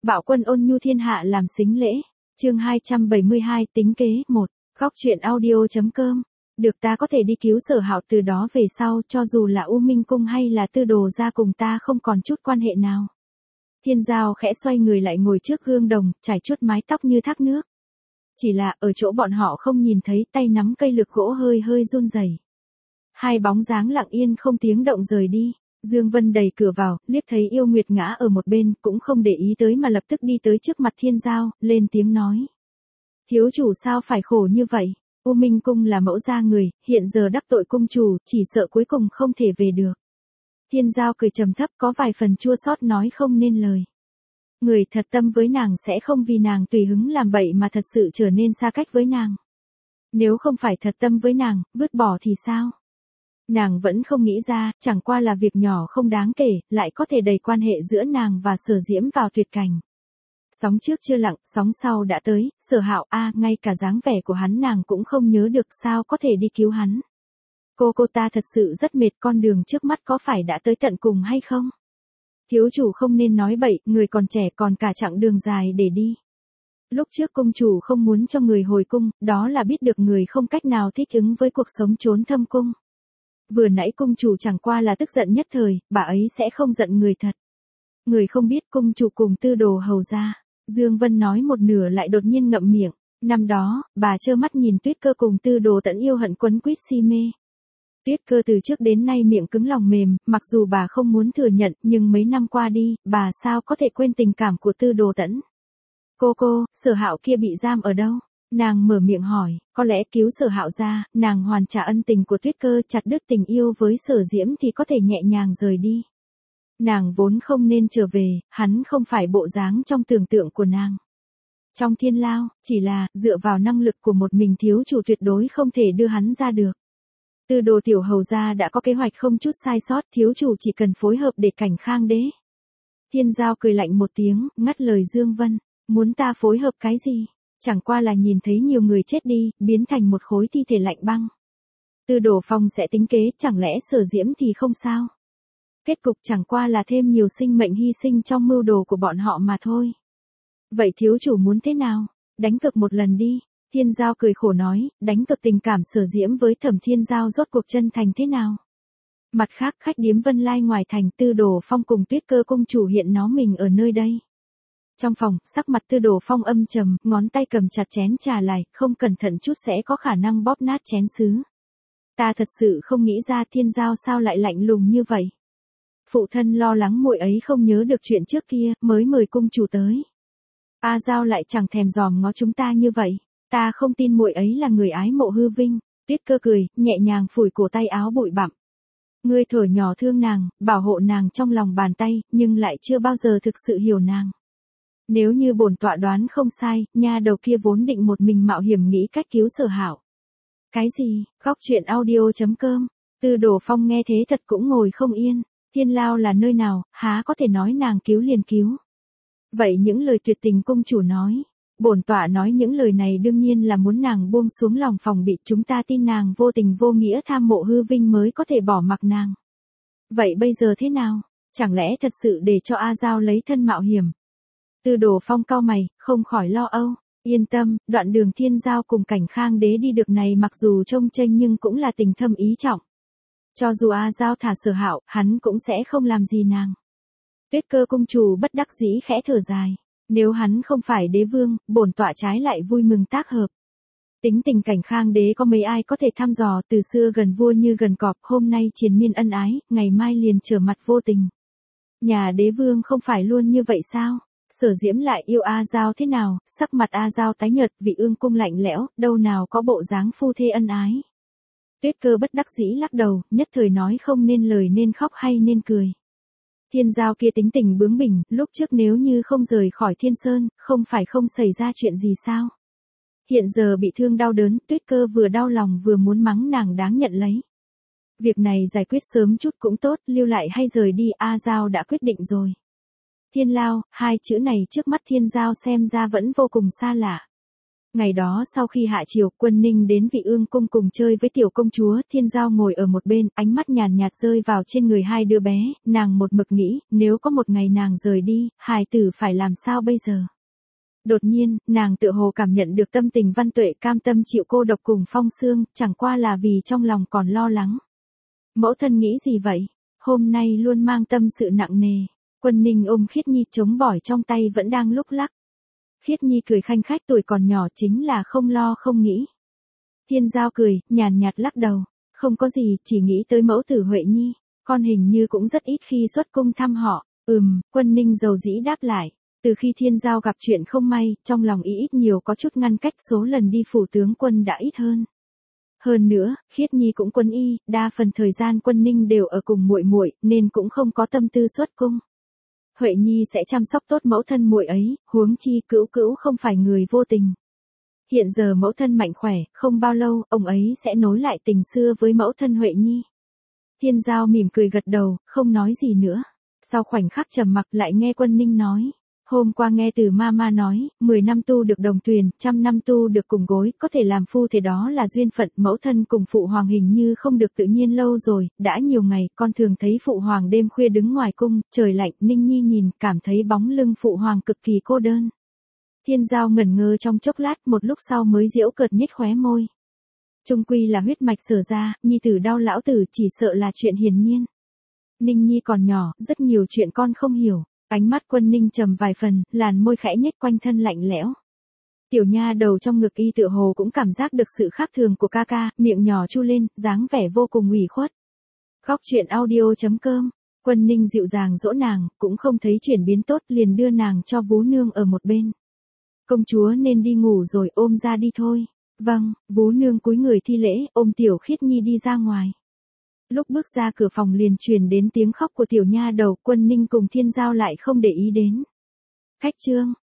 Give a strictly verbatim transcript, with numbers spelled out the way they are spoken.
Bạo quân ôn nhu thiên hạ làm sính lễ. Chương hai trăm bảy mươi hai tính kế một. Góc truyện audio.com. Được, ta có thể đi cứu Sở Hạo, từ đó về sau cho dù là U Minh Cung hay là Tư Đồ gia cùng ta không còn chút quan hệ nào. Thiên Giao khẽ xoay người lại ngồi trước gương đồng, chải chuốt mái tóc như thác nước. Chỉ là ở chỗ bọn họ không nhìn thấy, tay nắm cây lược gỗ hơi hơi run rẩy. Hai bóng dáng lặng yên không tiếng động rời đi. Dương Vân đẩy cửa vào, liếc thấy Yêu Nguyệt ngã ở một bên, cũng không để ý tới mà lập tức đi tới trước mặt Thiên Giao, lên tiếng nói. Thiếu chủ sao phải khổ như vậy? U Minh Cung là mẫu gia người, hiện giờ đắc tội cung chủ, chỉ sợ cuối cùng không thể về được. Thiên Giao cười trầm thấp, có vài phần chua xót nói không nên lời. Người thật tâm với nàng sẽ không vì nàng tùy hứng làm bậy mà thật sự trở nên xa cách với nàng. Nếu không phải thật tâm với nàng, vứt bỏ thì sao? Nàng vẫn không nghĩ ra, chẳng qua là việc nhỏ không đáng kể, lại có thể đẩy quan hệ giữa nàng và Sở Diễm vào tuyệt cảnh. Sóng trước chưa lặng, sóng sau đã tới, Sở Hạo a, ngay cả dáng vẻ của hắn nàng cũng không nhớ được, sao có thể đi cứu hắn. Cô cô ta thật sự rất mệt, con đường trước mắt có phải đã tới tận cùng hay không? Thiếu chủ không nên nói bậy, người còn trẻ còn cả chặng đường dài để đi. Lúc trước cung chủ không muốn cho người hồi cung, đó là biết được người không cách nào thích ứng với cuộc sống trốn thâm cung. Vừa nãy cung chủ chẳng qua là tức giận nhất thời, bà ấy sẽ không giận người thật. Người không biết cung chủ cùng Tư Đồ hầu ra. Dương Vân nói một nửa lại đột nhiên ngậm miệng. Năm đó, bà trơ mắt nhìn Tuyết Cơ cùng Tư Đồ tận yêu hận quấn quýt si mê. Tuyết Cơ từ trước đến nay miệng cứng lòng mềm, mặc dù bà không muốn thừa nhận, nhưng mấy năm qua đi, bà sao có thể quên tình cảm của Tư Đồ Tẫn. Cô cô, Sở Hạo kia bị giam ở đâu? Nàng mở miệng hỏi, có lẽ cứu Sở Hạo ra, nàng hoàn trả ân tình của Tuyết Cơ, chặt đứt tình yêu với Sở Diễm thì có thể nhẹ nhàng rời đi. Nàng vốn không nên trở về, hắn không phải bộ dáng trong tưởng tượng của nàng. Trong thiên lao, chỉ là, dựa vào năng lực của một mình thiếu chủ tuyệt đối không thể đưa hắn ra được. Tư Đồ tiểu hầu gia đã có kế hoạch không chút sai sót, thiếu chủ chỉ cần phối hợp để cảnh khang đế. Thiên Giao cười lạnh một tiếng, ngắt lời Dương Vân, muốn ta phối hợp cái gì? Chẳng qua là nhìn thấy nhiều người chết đi, biến thành một khối thi thể lạnh băng. Tư Đồ Phong sẽ tính kế, chẳng lẽ Sở Diễm thì không sao? Kết cục chẳng qua là thêm nhiều sinh mệnh hy sinh trong mưu đồ của bọn họ mà thôi. Vậy thiếu chủ muốn thế nào? Đánh cược một lần đi. Thiên Giao cười khổ nói, đánh cược tình cảm Sở Diễm với Thẩm Thiên Giao rốt cuộc chân thành thế nào? Mặt khác, khách điếm Vân Lai ngoài thành, Tư Đồ Phong cùng Tuyết Cơ cung chủ hiện nó mình ở nơi đây. Trong phòng, sắc mặt Tư Đồ Phong âm trầm, ngón tay cầm chặt chén trà lại, không cẩn thận chút sẽ có khả năng bóp nát chén sứ. Ta thật sự không nghĩ ra Thiên Giao sao lại lạnh lùng như vậy. Phụ thân lo lắng muội ấy không nhớ được chuyện trước kia, mới mời cung chủ tới. A Giao lại chẳng thèm dòm ngó chúng ta như vậy, ta không tin muội ấy là người ái mộ hư vinh. Tuyết Cơ cười, nhẹ nhàng phủi cổ tay áo bụi bặm. Ngươi thổi nhỏ thương nàng, bảo hộ nàng trong lòng bàn tay, nhưng lại chưa bao giờ thực sự hiểu nàng. Nếu như bổn tọa đoán không sai, nha đầu kia vốn định một mình mạo hiểm nghĩ cách cứu Sở Hạo. Cái gì? Góc truyện audio.com. Tư Đồ Phong nghe thế thật cũng ngồi không yên. Thiên lao là nơi nào, há có thể nói nàng cứu liền cứu. Vậy những lời tuyệt tình cung chủ nói, bổn tọa nói những lời này đương nhiên là muốn nàng buông xuống lòng phòng bị, chúng ta tin nàng vô tình vô nghĩa tham mộ hư vinh mới có thể bỏ mặc nàng. Vậy bây giờ thế nào? Chẳng lẽ thật sự để cho A Giao lấy thân mạo hiểm? Tư Đồ Phong cau mày, không khỏi lo âu. Yên tâm, đoạn đường Thiên Giao cùng cảnh khang đế đi được này mặc dù trông chênh nhưng cũng là tình thâm ý trọng. Cho dù A Giao thả Sở Hạo, hắn cũng sẽ không làm gì nàng. Tuyết Cơ cung chủ bất đắc dĩ khẽ thở dài. Nếu hắn không phải đế vương, bổn tọa trái lại vui mừng tác hợp. Tính tình cảnh khang đế có mấy ai có thể thăm dò, từ xưa gần vua như gần cọp, hôm nay triền miên ân ái, ngày mai liền trở mặt vô tình. Nhà đế vương không phải luôn như vậy sao? Sở Diễm lại yêu A Giao thế nào? Sắc mặt A Giao tái nhợt, vị ương cung lạnh lẽo, đâu nào có bộ dáng phu thê ân ái. Tuyết Cơ bất đắc dĩ lắc đầu, nhất thời nói không nên lời nên khóc hay nên cười. Thiên Giao kia tính tình bướng bỉnh, lúc trước nếu như không rời khỏi Thiên Sơn, không phải không xảy ra chuyện gì sao? Hiện giờ bị thương đau đớn, Tuyết Cơ vừa đau lòng vừa muốn mắng nàng đáng nhận lấy. Việc này giải quyết sớm chút cũng tốt, lưu lại hay rời đi, A Giao đã quyết định rồi. Thiên lao, hai chữ này trước mắt Thiên Giao xem ra vẫn vô cùng xa lạ. Ngày đó sau khi hạ chiều, Quân Ninh đến Vị Ương cung cùng chơi với tiểu công chúa, Thiên Giao ngồi ở một bên, ánh mắt nhàn nhạt rơi vào trên người hai đứa bé, nàng một mực nghĩ, nếu có một ngày nàng rời đi, hài tử phải làm sao bây giờ. Đột nhiên, nàng tựa hồ cảm nhận được tâm tình Văn Tuệ cam tâm chịu cô độc cùng Phong Sương, chẳng qua là vì trong lòng còn lo lắng. Mẫu thân nghĩ gì vậy? Hôm nay luôn mang tâm sự nặng nề. Quân Ninh ôm Khiết Nhi chống bỏi trong tay vẫn đang lúc lắc. Khiết Nhi cười khanh khách, tuổi còn nhỏ chính là không lo không nghĩ. Thiên Giao cười, nhàn nhạt lắc đầu. Không có gì, chỉ nghĩ tới mẫu tử Huệ Nhi. Con hình như cũng rất ít khi xuất cung thăm họ. Ừm, Quân Ninh dầu dĩ đáp lại. Từ khi Thiên Giao gặp chuyện không may, trong lòng ý ít nhiều có chút ngăn cách, số lần đi phủ tướng quân đã ít hơn. Hơn nữa, Khiết Nhi cũng quân y, đa phần thời gian Quân Ninh đều ở cùng muội muội, nên cũng không có tâm tư xuất cung. Huệ Nhi sẽ chăm sóc tốt mẫu thân muội ấy, huống chi Cữu Cữu không phải người vô tình. Hiện giờ mẫu thân mạnh khỏe, không bao lâu, ông ấy sẽ nối lại tình xưa với mẫu thân Huệ Nhi. Thiên Giao mỉm cười gật đầu, không nói gì nữa. Sau khoảnh khắc trầm mặc lại nghe Quân Ninh nói. Hôm qua nghe từ Mama nói, mười năm tu được đồng tuyền, trăm năm tu được cùng gối, có thể làm phu thế đó là duyên phận, mẫu thân cùng phụ hoàng hình như không được tự nhiên lâu rồi, đã nhiều ngày, con thường thấy phụ hoàng đêm khuya đứng ngoài cung, trời lạnh, Ninh Nhi nhìn, cảm thấy bóng lưng phụ hoàng cực kỳ cô đơn. Thiên Giao ngẩn ngơ trong chốc lát, một lúc sau mới giễu cợt nhếch khóe môi. Chung quy là huyết mạch sở ra, Nhi tử đau lão tử chỉ sợ là chuyện hiển nhiên. Ninh Nhi còn nhỏ, rất nhiều chuyện con không hiểu. Ánh mắt Quân Ninh trầm vài phần, làn môi khẽ nhếch quanh thân lạnh lẽo. Tiểu nha đầu trong ngực y tựa hồ cũng cảm giác được sự khác thường của ca ca, miệng nhỏ chu lên, dáng vẻ vô cùng ủy khuất. Khóc chuyện audio chấm com, Quân Ninh dịu dàng dỗ nàng, cũng không thấy chuyển biến tốt, liền đưa nàng cho Vú Nương ở một bên. Công chúa nên đi ngủ rồi, ôm ra đi thôi. Vâng, Vú Nương cúi người thi lễ, ôm tiểu Khiết Nhi đi ra ngoài. Lúc bước ra cửa phòng liền truyền đến tiếng khóc của tiểu nha đầu, Quân Ninh cùng Thiên Giao lại không để ý đến. Khách trương,